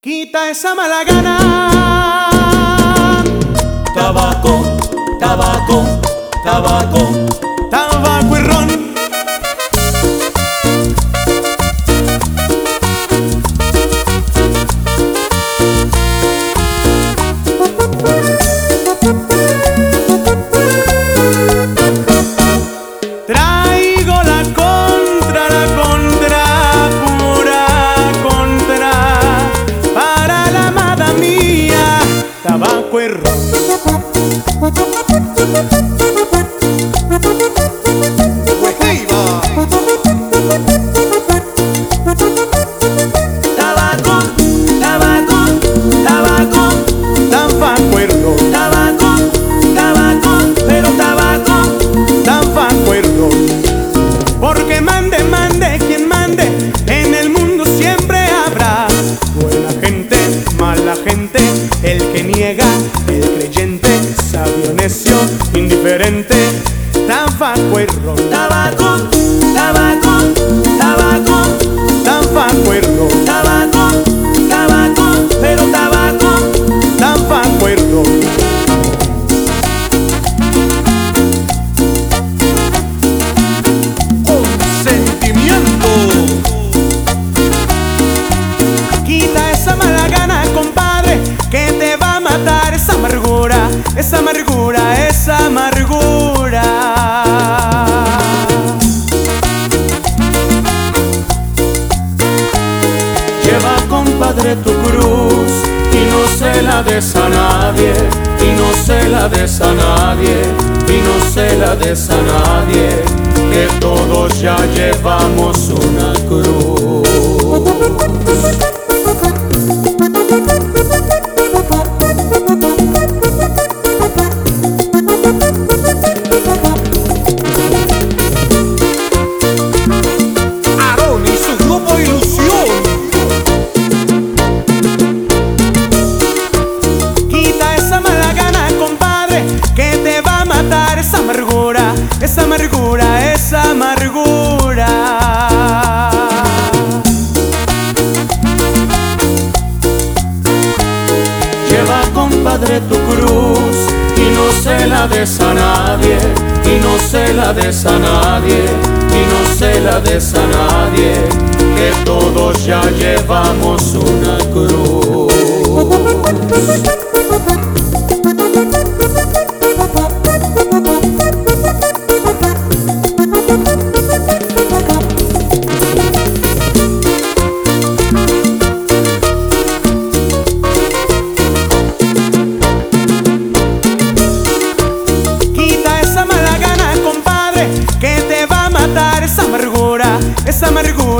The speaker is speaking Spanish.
Quita esa mala gana. Tabaco, tabaco, tabaco, Tabaco y ron. Traigo la contra, pura contra, para la amada mía. Tabaco y ron. tabaco, tabaco, tabaco, Tabaco y ron. tabaco, tabaco, pero tabaco. Tabaco y ron. Porque mande, mande, quien mande, en el mundo siempre habrá buena gente, mala gente, el que niega, el creyente, sabio, necio, indiferente. Tabaco y ron. Tabaco, tabaco, tabaco, Tabaco y ron. tabaco, tabaco, pero tabaco. Tabaco y ron. Sentimiento. Quita esa mala gana, compadre, que te va a matar esa amargura, esa amargura, esa amargura. Lleva, compadre, tu cruz y no se la des a nadie, y no se la des a nadie, y no se la des a nadie, que todos ya llevamos una cruz. Aarón y su grupo Ilusión. Quita esa mala gana, compadre, que te va a matar esa amargura, esa amargura, esa amargura. Lleva, compadre, tu cruz y no se la des a nadie, y no se la des a nadie, y no se la des a nadie, que todos ya llevamos una cruz. Quita esa mala gana, compadre, que te va a matar esa amargura, esa amargura.